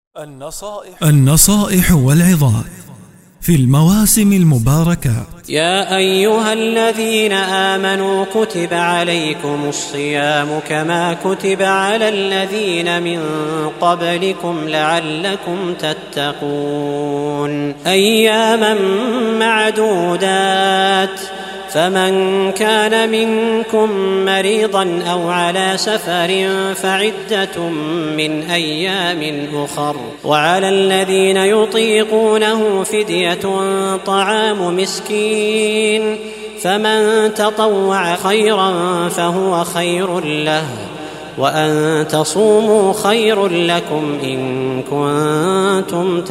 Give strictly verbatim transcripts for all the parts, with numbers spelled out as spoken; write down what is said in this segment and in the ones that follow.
النصائح, النصائح والعظات في المواسم المباركة. يا أيها الذين آمنوا كتب عليكم الصيام كما كتب على الذين من قبلكم لعلكم تتقون أياما معدودات فمن كان منكم مريضا أو على سفر فعدة من أيام أخر وعلى الذين يطيقونه فدية طعام مسكين فمن تطوع خيرا فهو خير له وأن تصوموا خير لكم إن كنتم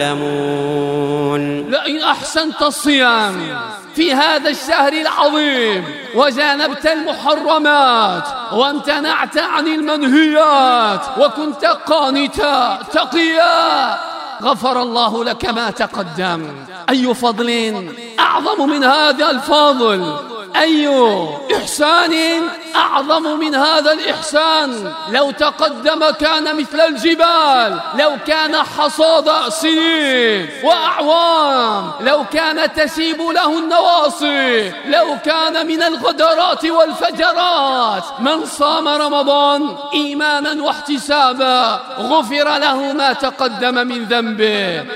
تعلمون. لئن أحسنت الصيام في هذا الشهر العظيم وجانبت المحرمات وامتنعت عن المنهيات وكنت قانتا تقيا غفر الله لك ما تقدم. أي فضل أعظم من هذا الفضل؟ أي إحسان أعظم من هذا الإحسان؟ لو تقدم كان مثل الجبال، لو كان حصاد سنين وأعوام، لو كان تسيب له النواصي، لو كان من الغدرات والفجرات. من صام رمضان إيمانا واحتسابا غفر له ما تقدم من ذنبه.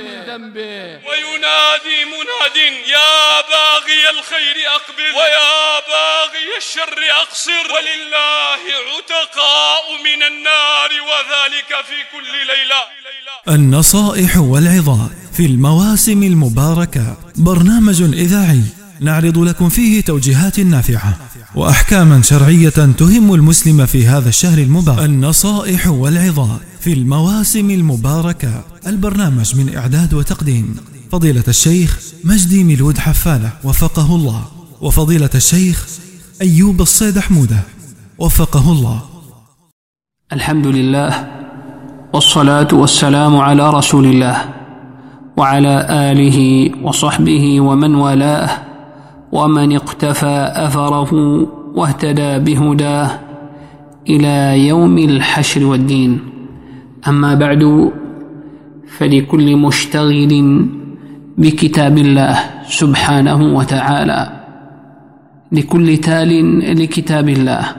وينادي مناد يا باغي الخير أقبل ويا باغي الشر أقصر ولله عتقاء من النار وذلك في كل ليلة. النصائح والعظات في المواسم المباركة برنامج إذاعي نعرض لكم فيه توجيهات نافعة وأحكاما شرعية تهم المسلم في هذا الشهر المبارك. النصائح والعظات في المواسم المباركة، البرنامج من إعداد وتقديم فضيلة الشيخ مجدي ميلود حفالة وفقه الله، وفضيلة الشيخ أيوب الصيد حمودة وفقه الله. الحمد لله والصلاة والسلام على رسول الله وعلى آله وصحبه ومن والاه ومن اقتفى أثره واهتدى بهداه إلى يوم الحشر والدين. أما بعد، فلكل مشتغل بكتاب الله سبحانه وتعالى، لكل تال لكتاب الله،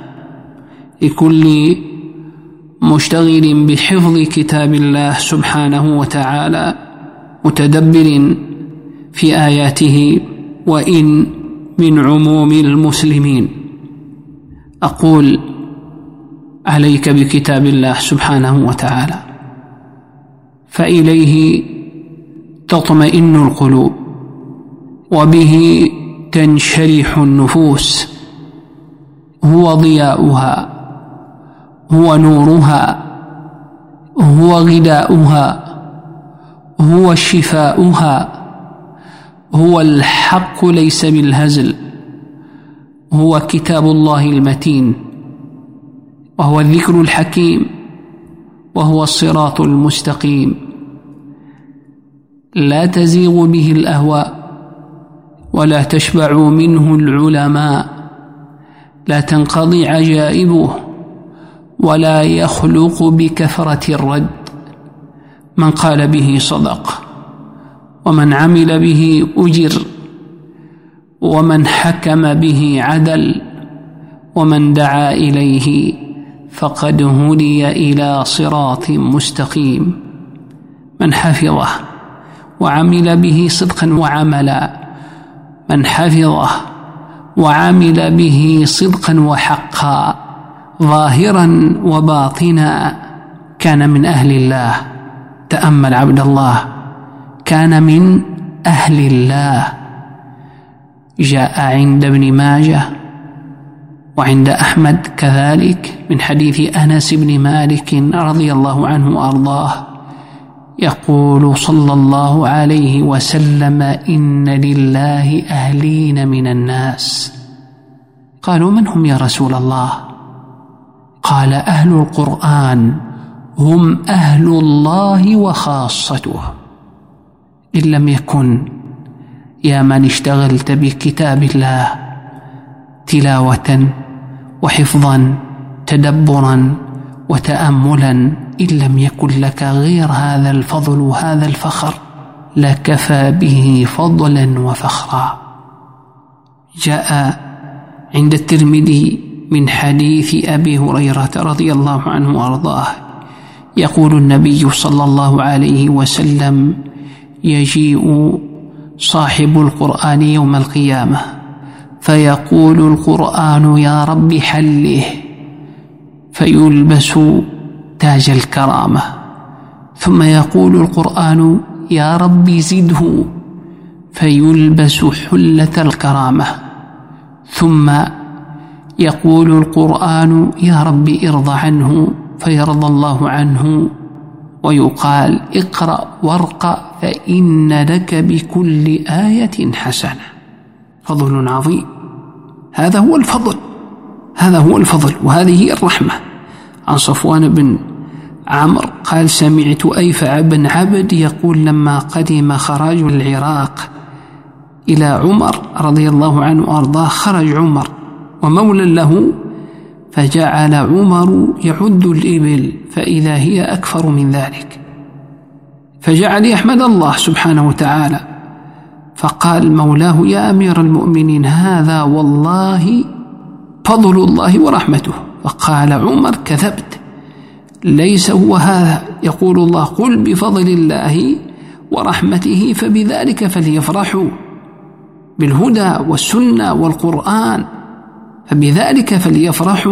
لكل مشتغل بحفظ كتاب الله سبحانه وتعالى، متدبر في آياته وإن من عموم المسلمين. أقول عليك بكتاب الله سبحانه وتعالى، فإليه تطمئن القلوب وبه تنشرح النفوس، هو ضياؤها، هو نورها، هو غذاؤها، هو شفاؤها، هو الحق ليس بالهزل، هو كتاب الله المتين، وهو الذكر الحكيم، وهو الصراط المستقيم، لا تزيغ به الأهواء ولا تشبع منه العلماء، لا تنقضي عجائبه ولا يخلق بكثرة الرد. من قال به صدق، ومن عمل به أجر، ومن حكم به عدل، ومن دعا إليه فقد هدي إلى صراط مستقيم. من حفظه وعمل به صدقا وعملا، من حفظه وعمل به صدقا وحقا، ظاهرا وباطنا، كان من أهل الله. تأمل عبد الله، كان من أهل الله. جاء عند ابن ماجه وعند أحمد كذلك من حديث أنس بن مالك رضي الله عنه وأرضاه، يقول صلى الله عليه وسلم: إن لله أهلين من الناس. قالوا: من هم يا رسول الله؟ قال: أهل القرآن هم أهل الله وخاصته. إن لم يكن يا من اشتغلت بكتاب الله تلاوة وحفظا تدبرا وتأملا إن لم يكن لك غير هذا الفضل وهذا الفخر لكفى به فضلا وفخرا. جاء عند الترمذي من حديث أبي هريرة رضي الله عنه وأرضاه يقول النبي صلى الله عليه وسلم: يجيء صاحب القرآن يوم القيامة فيقول القرآن: يا رب حله، فيلبس تاج الكرامة. ثم يقول القرآن: يا رب زده، فيلبس حلة الكرامة. ثم يقول القرآن: يا رب ارض عنه، فيرضى الله عنه، ويقال: اقرأ وارقى فإن لك بكل آية حسنة. فضل عظيم، هذا هو الفضل، هذا هو الفضل، وهذه هي الرحمة. عن صفوان بن عمرو قال: سمعت أيفع بن عبد يقول: لما قدم خراج العراق إلى عمر رضي الله عنه وأرضاه، خرج عمر ومولى له، فجعل عمر يعد الإبل فإذا هي أكثر من ذلك، فجعل يحمد الله سبحانه وتعالى، فقال مولاه: يا أمير المؤمنين، هذا والله فضل الله ورحمته. فقال عمر: كذبت، ليس هو هذا. يقول الله: قل بفضل الله ورحمته فبذلك فليفرحوا، بالهدى والسنة والقرآن، فبذلك فليفرحوا.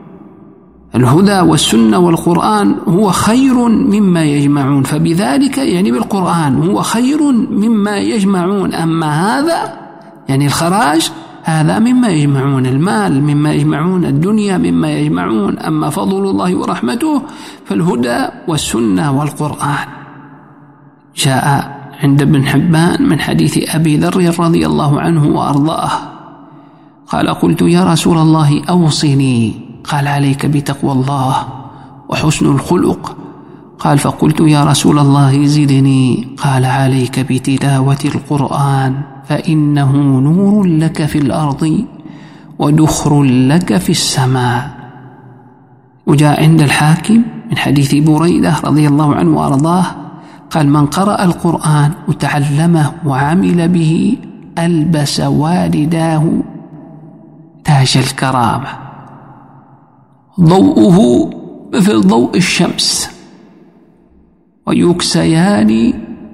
الهدى والسنة والقرآن هو خير مما يجمعون، فبذلك يعني بالقرآن هو خير مما يجمعون. أما هذا يعني الخراج، هذا مما يجمعون، المال مما يجمعون، الدنيا مما يجمعون. أما فضل الله ورحمته فالهدى والسنة والقرآن. جاء عند ابن حبان من حديث أبي ذر رضي الله عنه وأرضاه قال: قلت يا رسول الله أوصني، قال: عليك بتقوى الله وحسن الخلق. قال: فقلت يا رسول الله زدني، قال: عليك بتلاوة القرآن فإنه نور لك في الأرض ودخر لك في السماء. وجاء عند الحاكم من حديث بريدة رضي الله عنه وأرضاه قال: من قرأ القرآن وتعلمه وعمل به ألبس والداه تاج الكرامة، ضوءه مثل ضوء الشمس، ويكسيان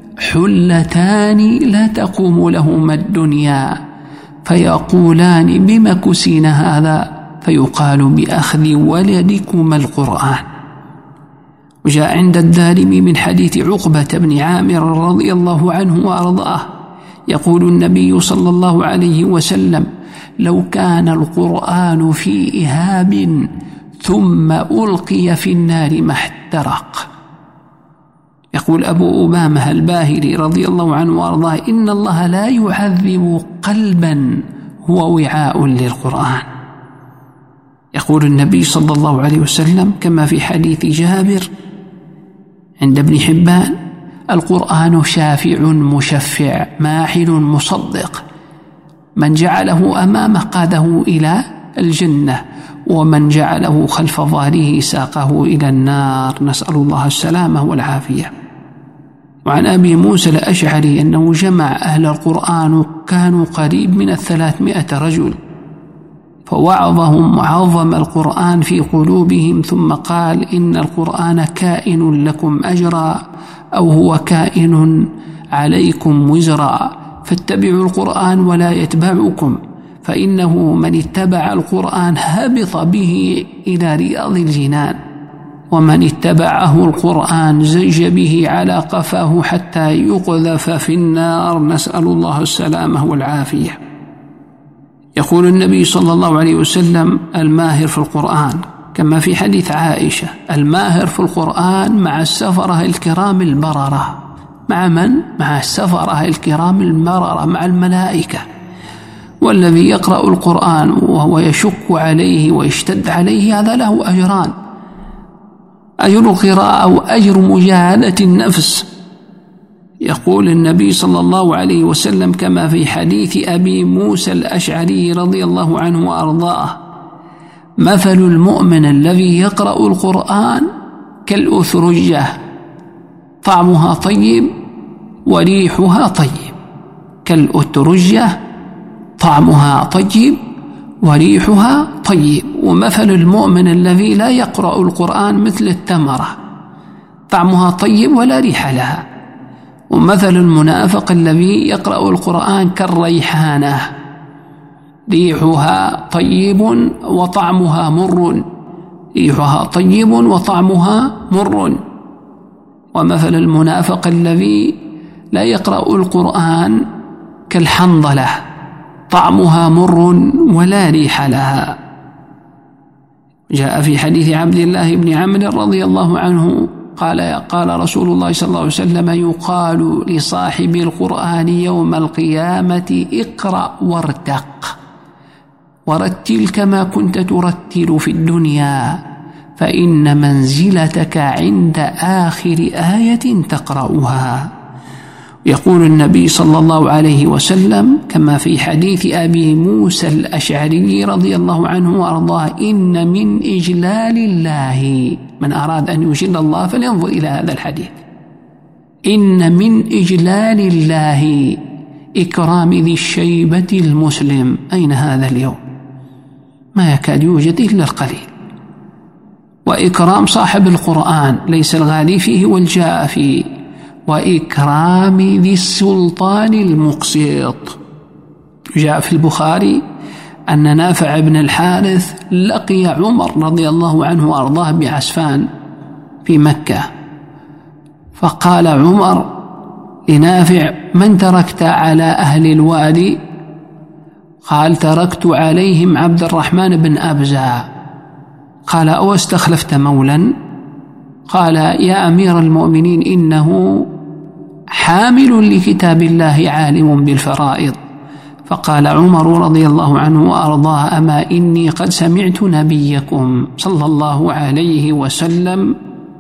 حلتان لا تقوم لهما الدنيا، فيقولان: بما كسين هذا؟ فيقال: بأخذ ولدكما القرآن. وجاء عند الدارمي من حديث عقبة بن عامر رضي الله عنه وأرضاه يقول النبي صلى الله عليه وسلم: لو كان القرآن في إهاب ثم ألقي في النار ما احترق. يقول أبو أمامة الباهلي رضي الله عنه وأرضاه: إن الله لا يعذب قلبا هو وعاء للقرآن. يقول النبي صلى الله عليه وسلم كما في حديث جابر عند ابن حبان: القرآن شافع مشفع ماحل مصدق، من جعله أمامه قاده إلى الجنة، ومن جعله خلف ظهره ساقه إلى النار، نسأل الله السلامة والعافية. وعن أبي موسى الأشعري أنه جمع أهل القرآن كانوا قريب من الثلاثمائة رجل، فوعظهم وعظم القرآن في قلوبهم، ثم قال: إن القرآن كائن لكم أجرا أو هو كائن عليكم وزرا، فاتبعوا القرآن ولا يتبعكم، فإنه من اتبع القرآن هبط به إلى رياض الجنان، ومن اتبعه القرآن زج به على قفاه حتى يقذف في النار، نسأل الله السلامة والعافية. يقول النبي صلى الله عليه وسلم: الماهر في القرآن كما في حديث عائشة: الماهر في القرآن مع السفرة الكرام البررة. مع من؟ مع السفرة الكرام البررة، مع الملائكة. والذي يقرأ القرآن وهو يشك عليه ويشتد عليه هذا له أجران: أجر القراءة وأجر مجاهدة النفس. يقول النبي صلى الله عليه وسلم كما في حديث أبي موسى الأشعري رضي الله عنه وأرضاه: مثل المؤمن الذي يقرأ القرآن كالأثرجة طعمها طيب وريحها طيب. كالأترجة طعمها طيب وريحها طيب. ومثل المؤمن الذي لا يقرأ القرآن مثل التمرة طعمها طيب ولا ريح لها. ومثل المنافق الذي يقرأ القرآن كالريحانة ريحها طيب وطعمها مر ريحها طيب وطعمها مر. ومثل المنافق الذي لا يقرأ القرآن كالحنظلة طعمها مر ولا ريح لها. جاء في حديث عبد الله بن عمرو رضي الله عنه قال قال رسول الله صلى الله عليه وسلم: يقال لصاحب القرآن يوم القيامة: اقرأ وارتق ورتل كما كنت ترتل في الدنيا، فإن منزلتك عند آخر آية تقرأها. يقول النبي صلى الله عليه وسلم كما في حديث أبي موسى الأشعري رضي الله عنه وأرضاه: إن من إجلال الله، من أراد أن يجل الله فلينظر إلى هذا الحديث، إن من إجلال الله إكرام ذي الشيبة المسلم. أين هذا اليوم؟ ما يكاد يوجد إلا القليل. وإكرام صاحب القرآن ليس الغالي فيه والجاء فيه، وإكرام ذي السلطان المقسط. جاء في البخاري أن نافع بن الحارث لقي عمر رضي الله عنه وأرضاه بعسفان في مكة، فقال عمر لنافع: من تركت على أهل الوادي؟ قال: تركت عليهم عبد الرحمن بن أبزة. قال: أو استخلفت مولا؟ قال: يا أمير المؤمنين، إنه حامل لكتاب الله عالم بالفرائض. فقال عمر رضي الله عنه وأرضاه: أما إني قد سمعت نبيكم صلى الله عليه وسلم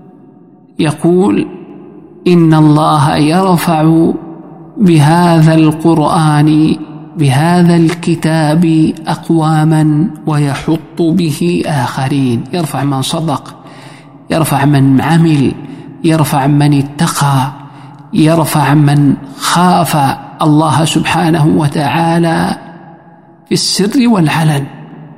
يقول: إن الله يرفع بهذا القرآن بهذا الكتاب أقواما ويحط به آخرين. يرفع من صدق، يرفع من عمل، يرفع من اتقى، يرفع من خاف الله سبحانه وتعالى في السر والعلن،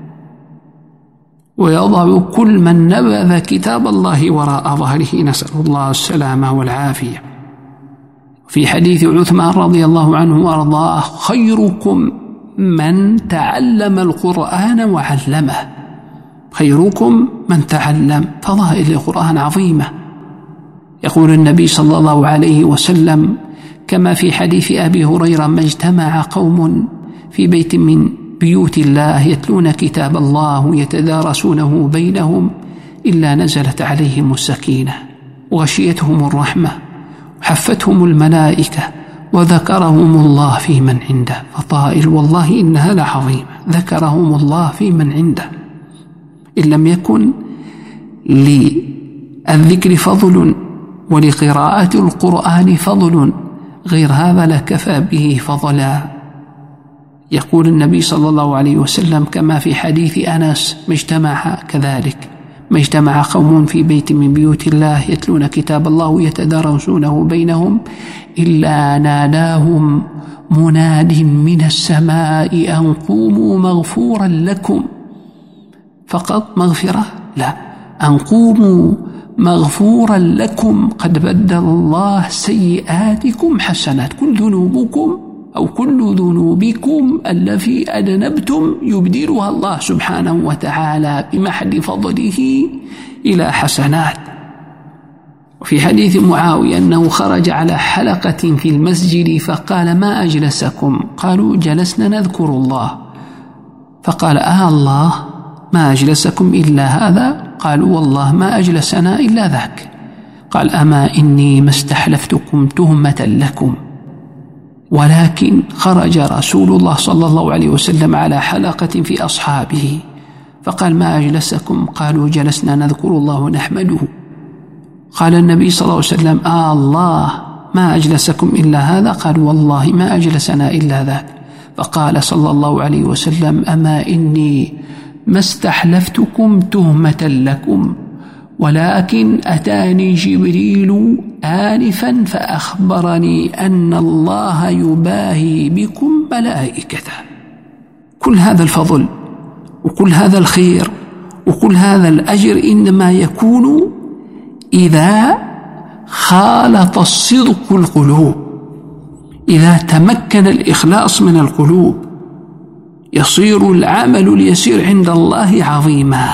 ويضع كل من نبذ كتاب الله وراء ظهره. نسأل الله السلامة والعافية. في حديث عثمان رضي الله عنه وأرضاه: خيركم من تعلم القرآن وعلمه. خيركم من تعلم. فضائل القرآن عظيمة. يقول النبي صلى الله عليه وسلم كما في حديث أبي هريرة: ما اجتمع قوم في بيت من بيوت الله يتلون كتاب الله يتدارسونه بينهم إلا نزلت عليهم السكينة وغشيتهم الرحمة وحفتهم الملائكة وذكرهم الله في من عنده. فضائل والله إنها لعظيمة. ذكرهم الله في من عنده. إن لم يكن للذكر فضل ولقراءة القرآن فضل غير هذا لكفى به فضلا. يقول النبي صلى الله عليه وسلم كما في حديث أنس: ما اجتمع كذلك ما اجتمع قوم في بيت من بيوت الله يتلون كتاب الله ويتدارسونه بينهم إلا ناداهم مناد من السماء أن قوموا مغفورا لكم. فقط مغفرة؟ لا، أن قوموا مغفورا لكم قد بدل الله سيئاتكم حسنات. كل ذنوبكم أو كل ذنوبكم التي أذنبتم يبدلها الله سبحانه وتعالى بمحض فضله إلى حسنات. وفي حديث معاوية أنه خرج على حلقة في المسجد فقال: ما أجلسكم؟ قالوا: جلسنا نذكر الله. فقال: آه الله ما أجلسكم إلا هذا؟ قالوا: والله ما أجلسنا إلا ذاك. قال: أما إني ما استحلفتكم تهمة لكم، ولكن خرج رسول الله صلى الله عليه وسلم على حلقة في أصحابه فقال: ما أجلسكم؟ قالوا: جلسنا نذكر الله ونحمده. قال النبي صلى الله عليه وسلم: آه الله ما أجلسكم إلا هذا؟ قالوا: والله ما أجلسنا إلا ذاك. فقال صلى الله عليه وسلم: أما إني ما استحلفتكم تهمة لكم، ولكن أتاني جبريل آنفا فأخبرني أن الله يباهي بكم ملائكته. كل هذا الفضل وكل هذا الخير وكل هذا الأجر إنما يكون إذا خالط الصدق القلوب، إذا تمكن الإخلاص من القلوب يصير العمل اليسير عند الله عظيما.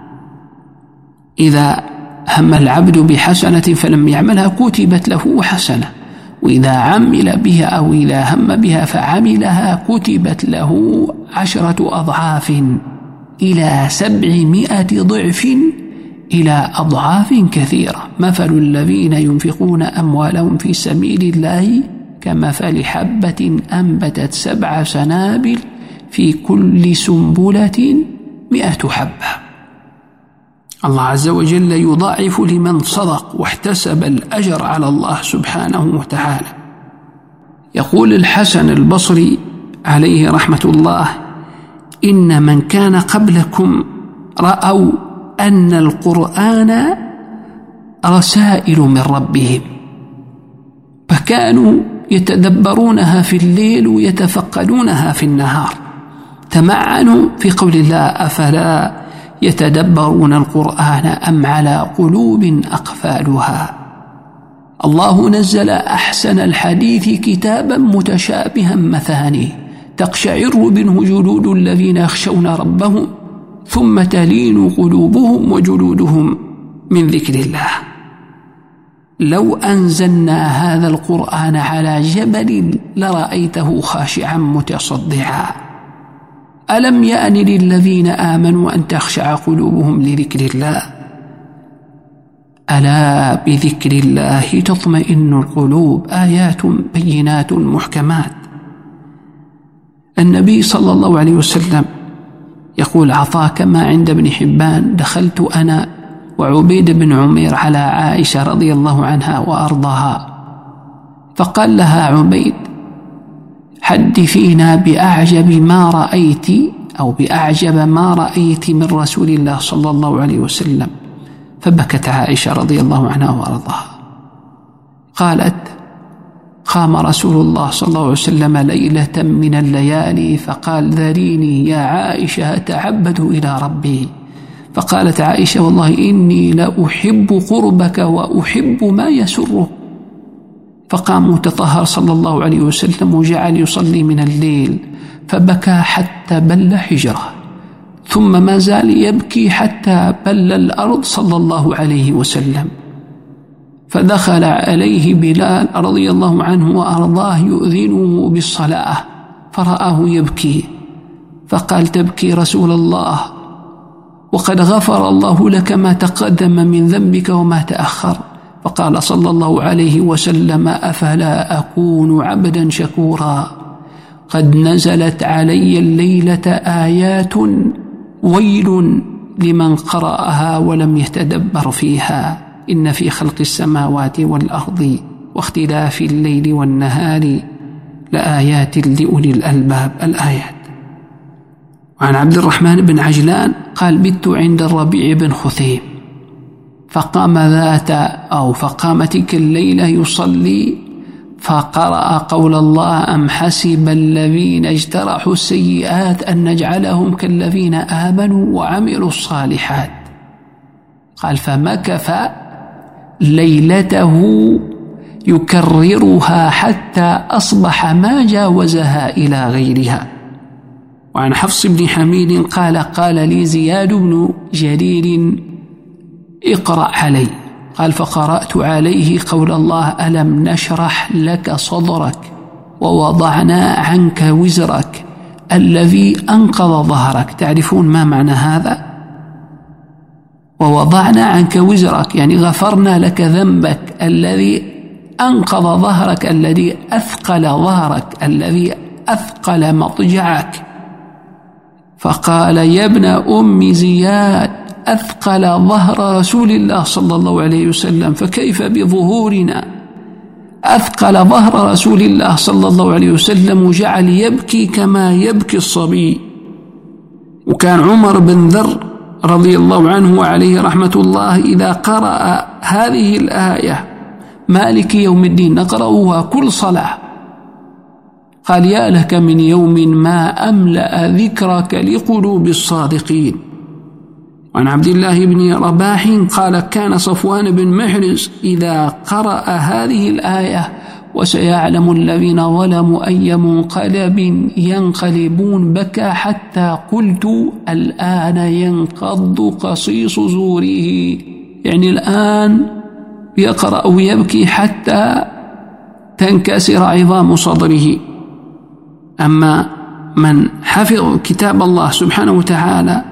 إذا هم العبد بحسنة فلم يعملها كتبت له حسنة، وإذا عمل بها أو إذا هم بها فعملها كتبت له عشرة أضعاف إلى سبعمائة ضعف إلى أضعاف كثيرة. مثل الذين ينفقون أموالهم في سبيل الله كمثل حبة أنبتت سبع سنابل في كل سنبلة مئة حبة. الله عز وجل يضاعف لمن صدق واحتسب الأجر على الله سبحانه وتعالى. يقول الحسن البصري عليه رحمة الله: إن من كان قبلكم رأوا أن القرآن رسائل من ربهم، فكانوا يتدبرونها في الليل ويتفقدونها في النهار. تمعنوا في قول الله: أفلا يتدبرون القرآن أم على قلوب أقفالها. الله نزل أحسن الحديث كتابا متشابها مثاني تقشعر منه جلود الذين يخشون ربهم ثم تلين قلوبهم وجلودهم من ذكر الله. لو أنزلنا هذا القرآن على جبل لرأيته خاشعا متصدعا. ألم يأن للذين آمنوا أن تخشع قلوبهم لذكر الله؟ ألا بذكر الله تطمئن القلوب. آيات بينات محكمات. النبي صلى الله عليه وسلم يقول عطاء كما عند ابن حبان: دخلت أنا وعبيد بن عمير على عائشة رضي الله عنها وأرضاها، فقال لها عبيد: حدثينا بأعجب ما رأيت أو بأعجب ما رأيت من رسول الله صلى الله عليه وسلم. فبكت عائشة رضي الله عنها وأرضاها. قالت: قام رسول الله صلى الله عليه وسلم ليلة من الليالي فقال: ذريني يا عائشة أتعبد إلى ربي. فقالت عائشة: والله إني لأحب قربك وأحب ما يسرك. فقام متطهر صلى الله عليه وسلم وجعل يصلي من الليل، فبكى حتى بل حجره، ثم ما زال يبكي حتى بل الأرض صلى الله عليه وسلم. فدخل عليه بلال رضي الله عنه وأرضاه يؤذنه بالصلاة، فرآه يبكي فقال: تبكي رسول الله وقد غفر الله لك ما تقدم من ذنبك وما تأخر. فقال صلى الله عليه وسلم: أفلا أكون عبدا شكورا؟ قد نزلت علي الليلة آيات ويل لمن قرأها ولم يتدبر فيها، إن في خلق السماوات والأرض واختلاف الليل والنهار لآيات لأولي الألباب. الآيات. وعن عبد الرحمن بن عجلان قال: بت عند الربيع بن خثيم فقام ذات أو فقام تلك الليلة يصلي فقرأ قول الله: أم حسب الذين اجترحوا السيئات أن نجعلهم كالذين آمنوا وعملوا الصالحات. قال: فمكث ليلته يكررها حتى أصبح ما جاوزها إلى غيرها. وعن حفص بن حميد قال: قال لي زياد بن جرير: اقرأ علي. قال: فقرأت عليه قول الله: ألم نشرح لك صدرك ووضعنا عنك وزرك الذي أنقض ظهرك. تعرفون ما معنى هذا؟ ووضعنا عنك وزرك يعني غفرنا لك ذنبك الذي أنقض ظهرك، الذي أثقل ظهرك، الذي أثقل مضجعك. فقال: يا ابن أم زياد، أثقل ظهر رسول الله صلى الله عليه وسلم، فكيف بظهورنا؟ أثقل ظهر رسول الله صلى الله عليه وسلم وجعل يبكي كما يبكي الصبي. وكان عمر بن ذر رضي الله عنه وعليه رحمة الله إذا قرأ هذه الآية مالك يوم الدين نقرأها كل صلاة قال يا لك من يوم ما أملأ ذكرك لقلوب الصادقين. وعن عبد الله بن رباح قال كان صفوان بن محرز إذا قرأ هذه الآية وسيعلم الذين ظلموا أي منقلب ينقلبون بكى حتى قلت الآن ينقض قصيص زوره، يعني الآن يقرأ ويبكي حتى تنكسر عظام صدره. أما من حفظ كتاب الله سبحانه وتعالى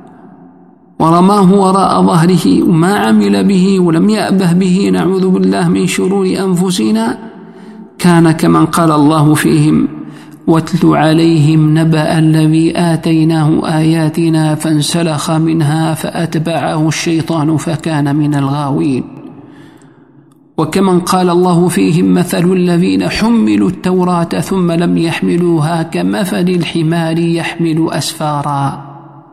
ورماه وراء ظهره وما عمل به ولم يأبه به نعوذ بالله من شرور أنفسنا كان كمن قال الله فيهم واتل عليهم نبأ الذي آتيناه آياتنا فانسلخ منها فأتبعه الشيطان فكان من الغاوين. وكمن قال الله فيهم مثل الذين حملوا التوراة ثم لم يحملوها كمثل الحمار يحمل أسفارا.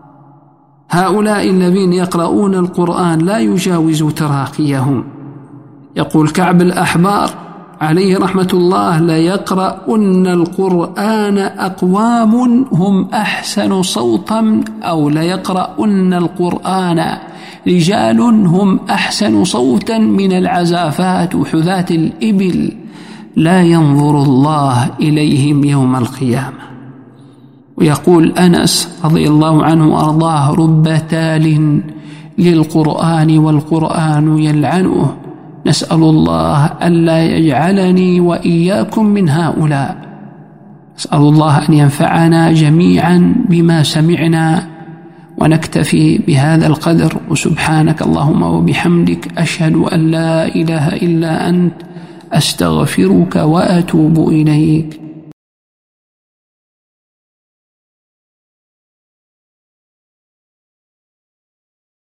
هؤلاء الذين يقرؤون القرآن لا يجاوز تراقيهم. يقول كعب الأحبار عليه رحمة الله ليقرؤن القرآن أقوام هم أحسن صوتا أو ليقرؤن القرآن رجال هم أحسن صوتا من العزافات وحذاة الإبل لا ينظر الله إليهم يوم القيامة. ويقول أنس رضي الله عنه وأرضاه رب تال للقرآن والقرآن يلعنه، نسأل الله ألا يجعلني وإياكم من هؤلاء. نسأل الله أن ينفعنا جميعا بما سمعنا ونكتفي بهذا القدر. وسبحانك اللهم وبحمدك أشهد أن لا إله إلا أنت أستغفرك وأتوب إليك.